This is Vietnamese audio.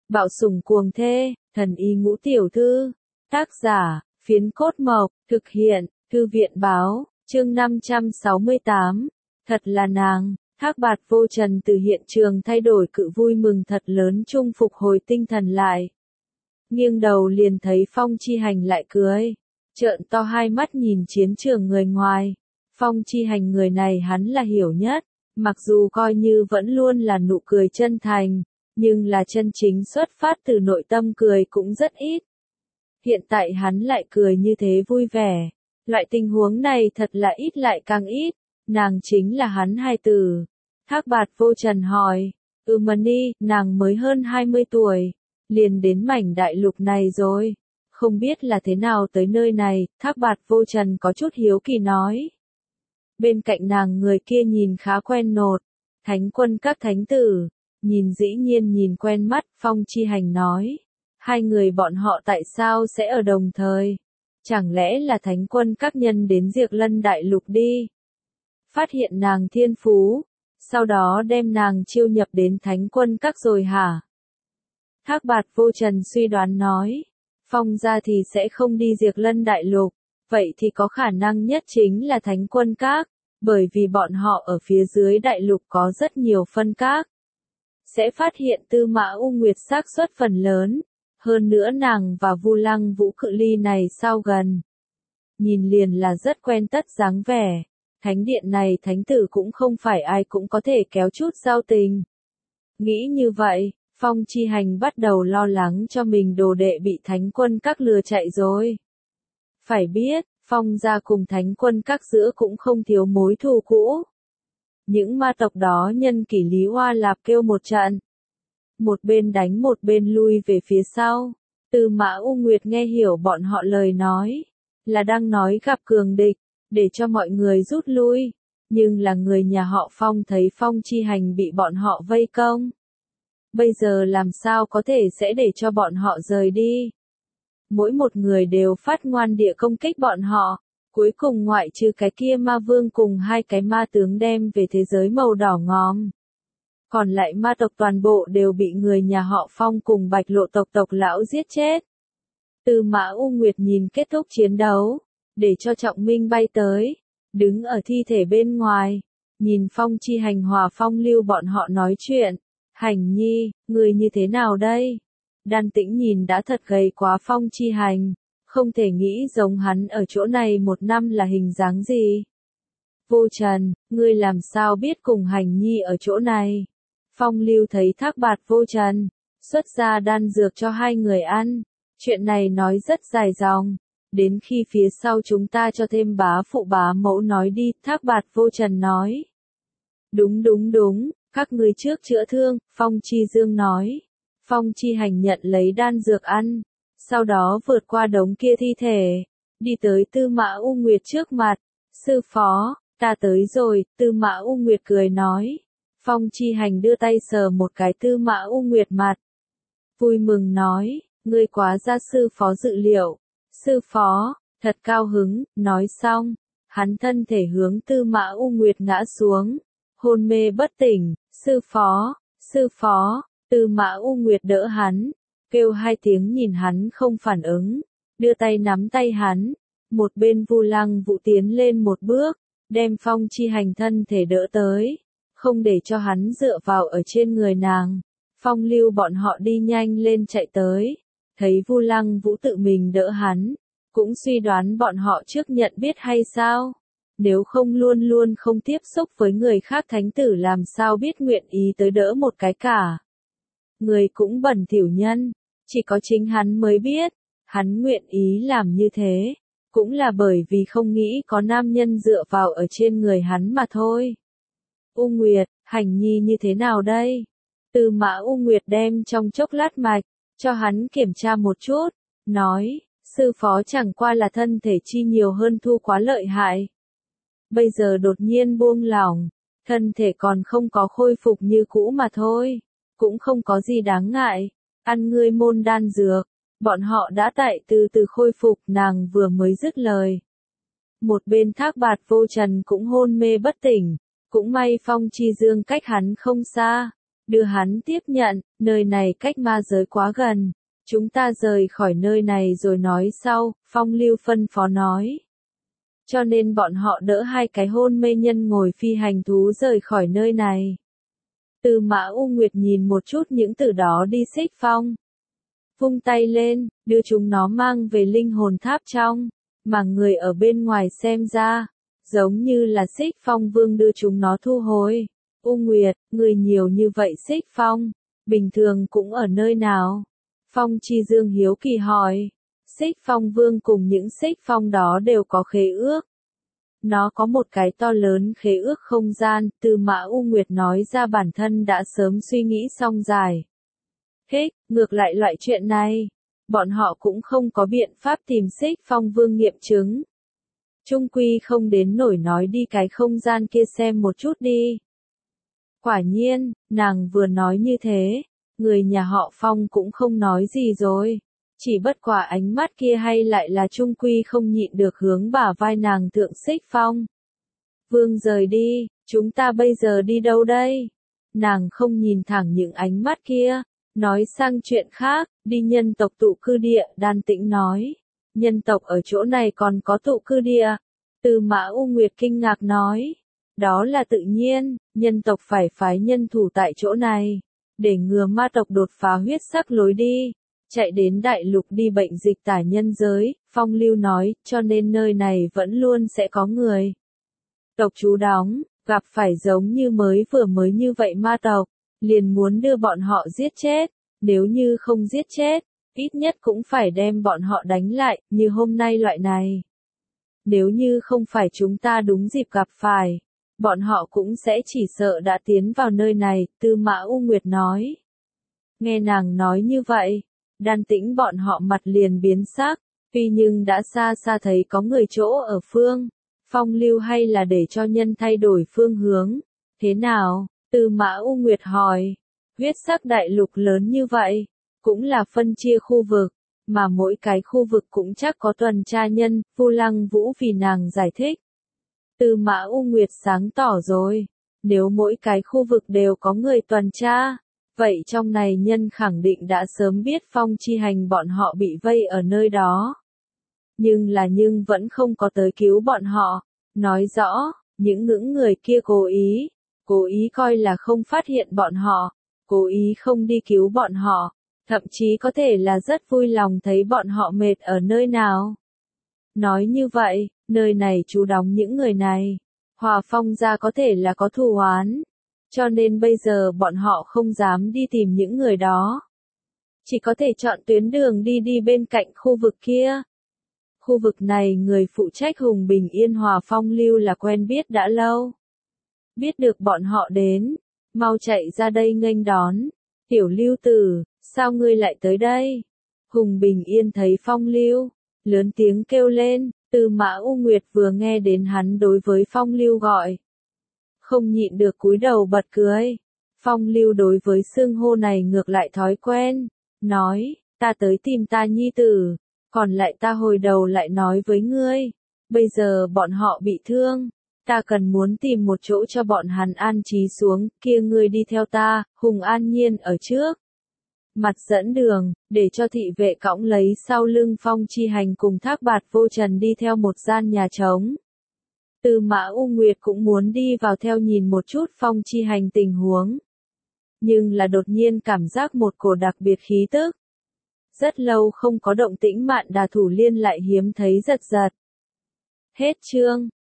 Bạo sủng cuồng thê, thần y ngũ tiểu thư. Tác giả, Phiến Cốt Mộc, thực hiện, Thư viện Báo, chương 568. Thật là nàng, Thác Bạt Vô Trần từ hiện trường thay đổi cự vui mừng thật lớn chung phục hồi tinh thần lại. Nghiêng đầu liền thấy Phong Chi Hành lại cười, trợn to hai mắt nhìn chiến trường người ngoài. Phong Chi Hành người này hắn là hiểu nhất, mặc dù coi như vẫn luôn là nụ cười chân thành, nhưng là chân chính xuất phát từ nội tâm cười cũng rất ít. Hiện tại hắn lại cười như thế vui vẻ. Loại tình huống này thật là ít lại càng ít. Nàng chính là hắn hài tử. Thác Bạt Vô Trần hỏi. Mani, nàng mới hơn 20 tuổi. Liền đến mảnh đại lục này rồi. Không biết là thế nào tới nơi này, Thác Bạt Vô Trần có chút hiếu kỳ nói. Bên cạnh nàng người kia nhìn khá quen nột. Thánh quân các thánh tử. Nhìn dĩ nhiên nhìn quen mắt, Phong Chi Hành nói. Hai người bọn họ tại sao sẽ ở đồng thời? Chẳng lẽ là thánh quân các nhân đến Diệp Lân Đại Lục đi? Phát hiện nàng thiên phú, sau đó đem nàng chiêu nhập đến thánh quân các rồi hả? Thác Bạt Vô Trần suy đoán nói. Phong gia thì sẽ không đi Diệp Lân Đại Lục, vậy thì có khả năng nhất chính là thánh quân các, bởi vì bọn họ ở phía dưới đại lục có rất nhiều phân các. Sẽ phát hiện Tư Mã U Nguyệt xác suất phần lớn. Hơn nữa nàng và Vu Lăng Vũ cự ly này sao gần. Nhìn liền là rất quen tất dáng vẻ. Thánh điện này thánh tử cũng không phải ai cũng có thể kéo chút giao tình. Nghĩ như vậy, Phong Chi Hành bắt đầu lo lắng cho mình đồ đệ bị thánh quân các lừa chạy rồi. Phải biết, Phong gia cùng thánh quân các giữa cũng không thiếu mối thù cũ. Những ma tộc đó nhân kỷ Lý Hoa Lạp kêu một trận. Một bên đánh một bên lui về phía sau. Tư Mã U Nguyệt nghe hiểu bọn họ lời nói. Là đang nói gặp cường địch, để cho mọi người rút lui. Nhưng là người nhà họ Phong thấy Phong Chi Hành bị bọn họ vây công. Bây giờ làm sao có thể sẽ để cho bọn họ rời đi. Mỗi một người đều phát ngoan địa công kích bọn họ. Cuối cùng ngoại trừ cái kia ma vương cùng hai cái ma tướng đem về thế giới màu đỏ ngòm. Còn lại ma tộc toàn bộ đều bị người nhà họ Phong cùng Bạch Lộ tộc lão giết chết. Tư Mã U Nguyệt nhìn kết thúc chiến đấu, để cho Trọng Minh bay tới, đứng ở thi thể bên ngoài, nhìn Phong Chi Hành hòa Phong Lưu bọn họ nói chuyện. Hành nhi, người như thế nào đây? Đan Tĩnh nhìn đã thật gầy quá Phong Chi Hành, không thể nghĩ giống hắn ở chỗ này một năm là hình dáng gì. Vô Trần, ngươi làm sao biết cùng Hành nhi ở chỗ này? Phong Lưu thấy Thác Bạt Vô Trần, xuất ra đan dược cho hai người ăn. Chuyện này nói rất dài dòng. Đến khi phía sau chúng ta cho thêm bá phụ bá mẫu nói đi, Thác Bạt Vô Trần nói. Đúng, các ngươi trước chữa thương, Phong Chi Dương nói. Phong Chi Hành nhận lấy đan dược ăn, sau đó vượt qua đống kia thi thể, đi tới Tư Mã U Nguyệt trước mặt. Sư phó, ta tới rồi, Tư Mã U Nguyệt cười nói. Phong Chi Hành đưa tay sờ một cái Tư Mã U Nguyệt mặt. Vui mừng nói, ngươi quá ra sư phó dự liệu. Sư phó, thật cao hứng, nói xong. Hắn thân thể hướng Tư Mã U Nguyệt ngã xuống. Hôn mê bất tỉnh, sư phó, Tư Mã U Nguyệt đỡ hắn. Kêu hai tiếng nhìn hắn không phản ứng. Đưa tay nắm tay hắn. Một bên Vu Lăng Vũ tiến lên một bước. Đem Phong Chi Hành thân thể đỡ tới. Không để cho hắn dựa vào ở trên người nàng. Phong Lưu bọn họ đi nhanh lên chạy tới. Thấy Vu Lăng Vũ tự mình đỡ hắn. Cũng suy đoán bọn họ trước nhận biết hay sao? Nếu không luôn luôn không tiếp xúc với người khác thánh tử làm sao biết nguyện ý tới đỡ một cái cả. Người cũng bẩn thỉu nhân. Chỉ có chính hắn mới biết. Hắn nguyện ý làm như thế. Cũng là bởi vì không nghĩ có nam nhân dựa vào ở trên người hắn mà thôi. U Nguyệt, Hành nhi như thế nào đây? Tư Mã U Nguyệt đem trong chốc lát mạch, cho hắn kiểm tra một chút, nói, sư phó chẳng qua là thân thể chi nhiều hơn thu quá lợi hại. Bây giờ đột nhiên buông lỏng, thân thể còn không có khôi phục như cũ mà thôi, cũng không có gì đáng ngại, ăn ngươi môn đan dược, bọn họ đã tại từ từ khôi phục. Nàng vừa mới dứt lời. Một bên Thác Bạt Vô Trần cũng hôn mê bất tỉnh. Cũng may Phong Chi Dương cách hắn không xa. đưa hắn tiếp nhận, nơi này cách ma giới quá gần. Chúng ta rời khỏi nơi này rồi nói sau, Phong Lưu phân phó nói. Cho nên bọn họ đỡ hai cái hôn mê nhân ngồi phi hành thú rời khỏi nơi này. Tư Mã U Nguyệt nhìn một chút những từ đó đi Xích Phong. Vung tay lên, đưa chúng nó mang về linh hồn tháp trong, mà người ở bên ngoài xem ra, giống như là Xích Phong Vương đưa chúng nó thu hồi. U Nguyệt, người nhiều như vậy Xích Phong, bình thường cũng ở nơi nào? Phong Chi Dương hiếu kỳ hỏi. Xích Phong Vương cùng những Xích Phong đó đều có khế ước. Nó có một cái to lớn khế ước không gian, Tư Mã U Nguyệt nói ra bản thân đã sớm suy nghĩ xong dài. Ngược lại loại chuyện này, bọn họ cũng không có biện pháp tìm Xích Phong Vương nghiệm chứng. Trung quy không đến nổi nói đi cái không gian kia xem một chút đi. Quả nhiên, nàng vừa nói như thế, người nhà họ Phong cũng không nói gì rồi. Chỉ bất quả ánh mắt kia hay lại là trung quy không nhịn được hướng bả vai nàng thượng Xích Phong. Vương rời đi, chúng ta bây giờ đi đâu đây? Nàng không nhìn thẳng những ánh mắt kia, nói sang chuyện khác, đi nhân tộc tụ cư địa, Đan Tĩnh nói. Nhân tộc ở chỗ này còn có tụ cư địa. Tư Mã U Nguyệt kinh ngạc nói. Đó là tự nhiên, nhân tộc phải phái nhân thủ tại chỗ này, để ngừa ma tộc đột phá huyết sắc lối đi. Chạy đến đại lục đi bệnh dịch tả nhân giới, Phong Lưu nói, cho nên nơi này vẫn luôn sẽ có người tộc trú đóng, gặp phải giống như mới như vậy ma tộc, liền muốn đưa bọn họ giết chết, nếu như không giết chết, ít nhất cũng phải đem bọn họ đánh lại, như hôm nay loại này. Nếu như không phải chúng ta đúng dịp gặp phải, bọn họ cũng sẽ chỉ sợ đã tiến vào nơi này, Tư Mã U Nguyệt nói. Nghe nàng nói như vậy, Đan Tĩnh bọn họ mặt liền biến sắc, tuy nhưng đã xa xa thấy có người chỗ ở phương. Phong Lưu hay là để cho nhân thay đổi phương hướng. Thế nào? Tư Mã U Nguyệt hỏi. Huyết sắc đại lục lớn như vậy, cũng là phân chia khu vực, mà mỗi cái khu vực cũng chắc có tuần tra nhân, Vu Lăng Vũ vì nàng giải thích. Tư Mã U Nguyệt sáng tỏ rồi, nếu mỗi cái khu vực đều có người tuần tra, vậy trong này nhân khẳng định đã sớm biết Phong Chi Hành bọn họ bị vây ở nơi đó. Nhưng vẫn không có tới cứu bọn họ, nói rõ, những người kia cố ý coi là không phát hiện bọn họ, cố ý không đi cứu bọn họ, thậm chí có thể là rất vui lòng thấy bọn họ mệt ở nơi nào. Nói như vậy, nơi này trú đóng những người này, Hòa Phong gia có thể là có thù oán, cho nên bây giờ bọn họ không dám đi tìm những người đó. Chỉ có thể chọn tuyến đường đi bên cạnh khu vực kia. Khu vực này người phụ trách Hùng Bình Yên Hòa Phong Lưu là quen biết đã lâu. Biết được bọn họ đến, mau chạy ra đây nghênh đón. Tiểu Lưu tử, sao ngươi lại tới đây? Hùng Bình Yên thấy Phong Lưu, lớn tiếng kêu lên, Tư Mã U Nguyệt vừa nghe đến hắn đối với Phong Lưu gọi. Không nhịn được cúi đầu bật cười. Phong Lưu đối với xưng hô này ngược lại thói quen, nói, ta tới tìm ta nhi tử, còn lại ta hồi đầu lại nói với ngươi, bây giờ bọn họ bị thương, ta cần muốn tìm một chỗ cho bọn hắn an trí xuống, kia ngươi đi theo ta, Hùng An Nhiên ở trước. Mặt dẫn đường, để cho thị vệ cõng lấy sau lưng Phong Chi Hành cùng Thác Bạt Vô Trần đi theo một gian nhà trống. Tư Mã U Nguyệt cũng muốn đi vào theo nhìn một chút Phong Chi Hành tình huống. Nhưng là đột nhiên cảm giác một cổ đặc biệt khí tức. Rất lâu không có động tĩnh Mạn Đà Thủ Liên lại hiếm thấy giật giật. Hết chương.